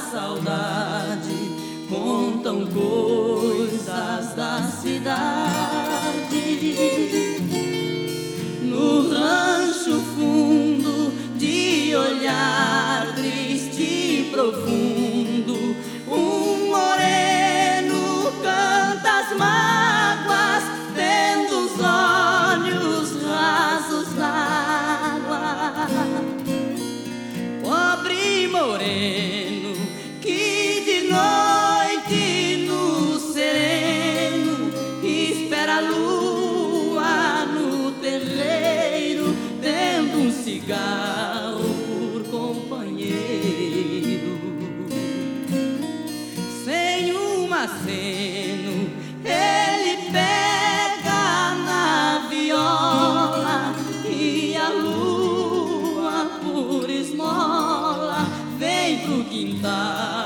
saudade, contam coisas da cidade. No rancho fundo, de olhar triste e profundo, um moreno canta as mágoas, tendo os olhos rasos d'água. Pobre moreno, que de noite no sereno espera a lua no terreiro, tendo um cigarro por companheiro. Sem um aceno ele pega na viola, e a lua por esmola vem pro quintal